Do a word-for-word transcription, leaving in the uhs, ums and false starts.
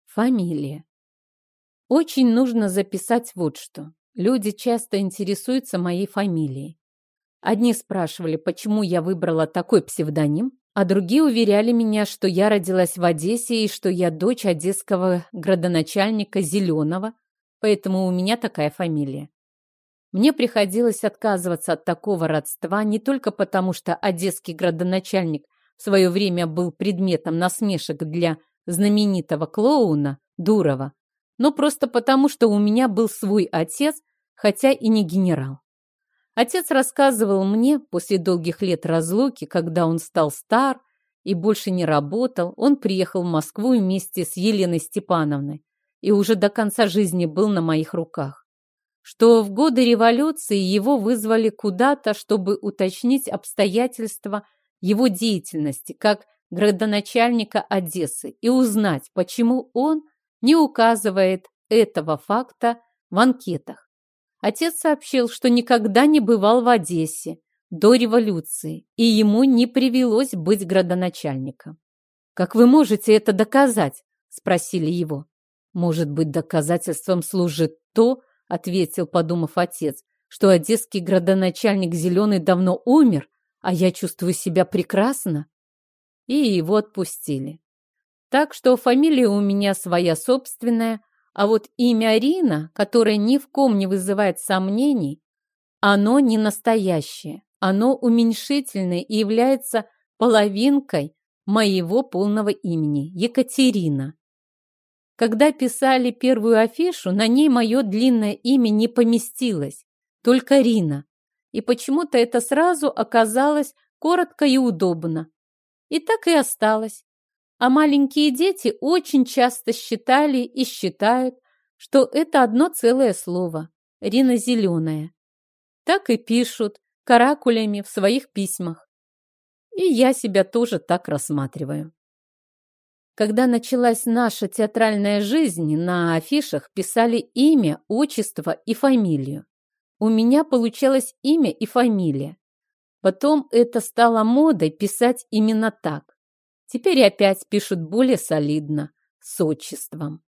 Фамилия. Очень нужно записать вот что. Люди часто интересуются моей фамилией. Одни спрашивали, почему я выбрала такой псевдоним, а другие уверяли меня, что я родилась в Одессе и что я дочь одесского градоначальника Зеленого, поэтому у меня такая фамилия. Мне приходилось отказываться от такого родства не только потому, что одесский градоначальник в свое время был предметом насмешек для знаменитого клоуна Дурова, но просто потому, что у меня был свой отец, хотя и не генерал. Отец рассказывал мне, после долгих лет разлуки, когда он стал стар и больше не работал, он приехал в Москву вместе с Еленой Степановной и уже до конца жизни был на моих руках, что в годы революции его вызвали куда-то, чтобы уточнить обстоятельства его деятельности как градоначальника Одессы и узнать, почему он не указывает этого факта в анкетах. Отец сообщил, что никогда не бывал в Одессе до революции, и ему не привелось быть градоначальником. «Как вы можете это доказать?» – спросили его. «Может быть, доказательством служит то, – ответил, подумав отец, – что одесский градоначальник Зеленый давно умер, а я чувствую себя прекрасно». И его отпустили. Так что фамилия у меня своя собственная, а вот имя Рина, которое ни в ком не вызывает сомнений, оно не настоящее, оно уменьшительное и является половинкой моего полного имени – Екатерина. Когда писали первую афишу, на ней мое длинное имя не поместилось, только Рина. И почему-то это сразу оказалось коротко и удобно. И так и осталось. А маленькие дети очень часто считали и считают, что это одно целое слово – Рина Зеленая. Так и пишут каракулями в своих письмах. И я себя тоже так рассматриваю. Когда началась наша театральная жизнь, на афишах писали имя, отчество и фамилию. У меня получалось имя и фамилия. Потом это стало модой писать именно так. Теперь опять пишут более солидно, с отчеством.